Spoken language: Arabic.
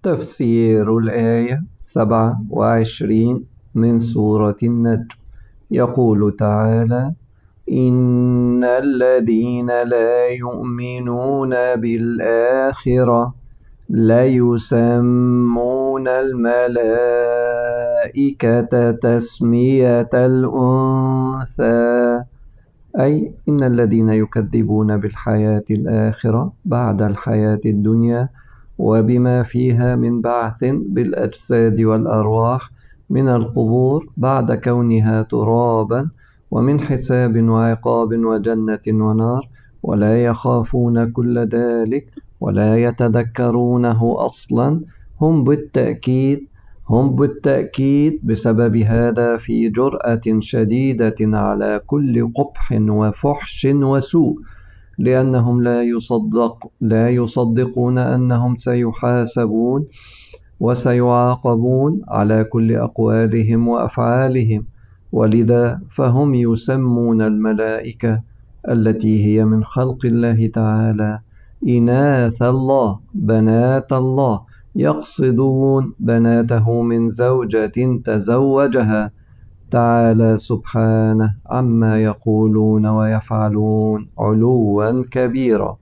تفسير الآية 27 من سورة النجم. يقول تعالى: إن الذين لا يؤمنون بالآخرة ليسمون الملائكة تسمية الأنثى، أي إن الذين يكذبون بالحياة الآخرة بعد الحياة الدنيا وبما فيها من بعث بالأجساد والأرواح من القبور بعد كونها ترابا، ومن حساب وعقاب وجنة ونار، ولا يخافون كل ذلك ولا يتذكرونه أصلا، هم بالتأكيد بسبب هذا في جرأة شديدة على كل قبح وفحش وسوء، لأنهم لا يصدقون أنهم سيحاسبون وسيعاقبون على كل أقوالهم وأفعالهم، ولذا فهم يسمون الملائكة التي هي من خلق الله تعالى إناث الله، بنات الله، يقصدون بناته من زوجة تزوجها، تعالى سبحانه عما يقولون ويفعلون علوا كبيرا.